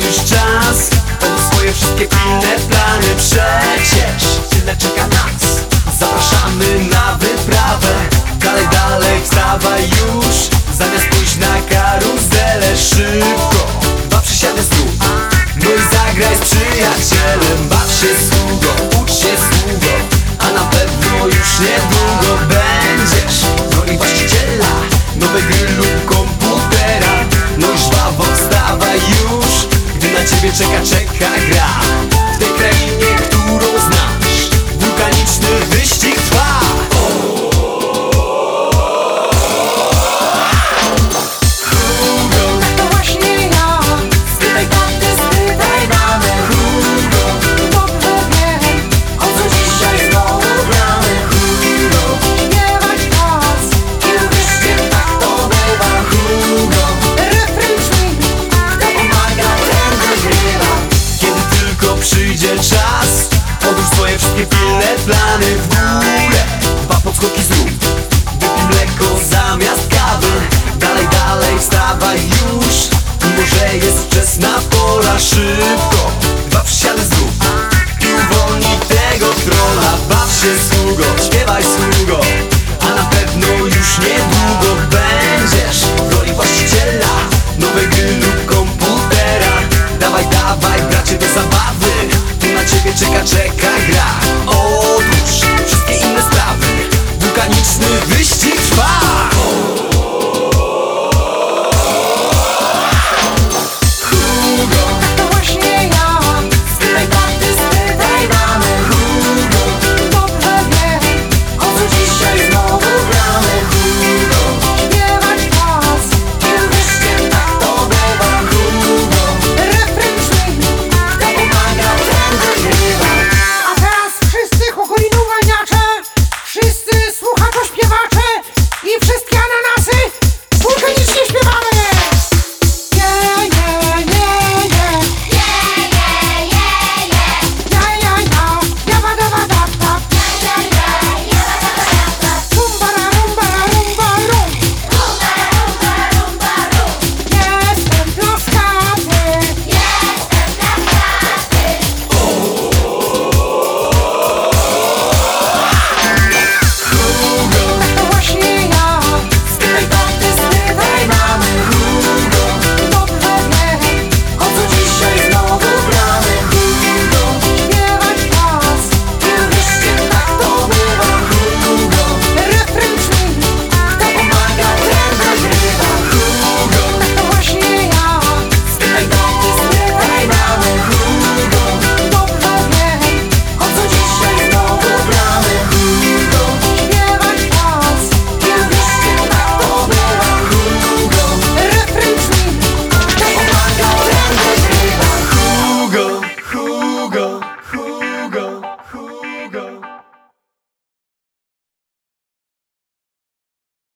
już czas. Odłóż swoje wszystkie pilne plany. Przecież tyle czeka nas. Zapraszamy na wyprawę. Dalej, dalej, wstawaj już. Zamiast pójść na karuzelę, szybko dwa przysiady zrób. No i zagraj z przyjacielem. Baw się sługo, ucz się sługo, a na pewno już niedługo będziesz w roli właściciela nowej gry lub komputera. No i żwawo wstawaj już, gdy na ciebie czeka gra. W tej krainie, którą znasz, wulkaniczny wyścig trwa. Przyjdzie czas, odłóż swoje wszystkie pilne plany w górę. Dwa podskoki zrób, wypij mleko zamiast kawy. Dalej, dalej, wstawaj już, mimo że jest wczesna pora. Szybko, dwa przysiady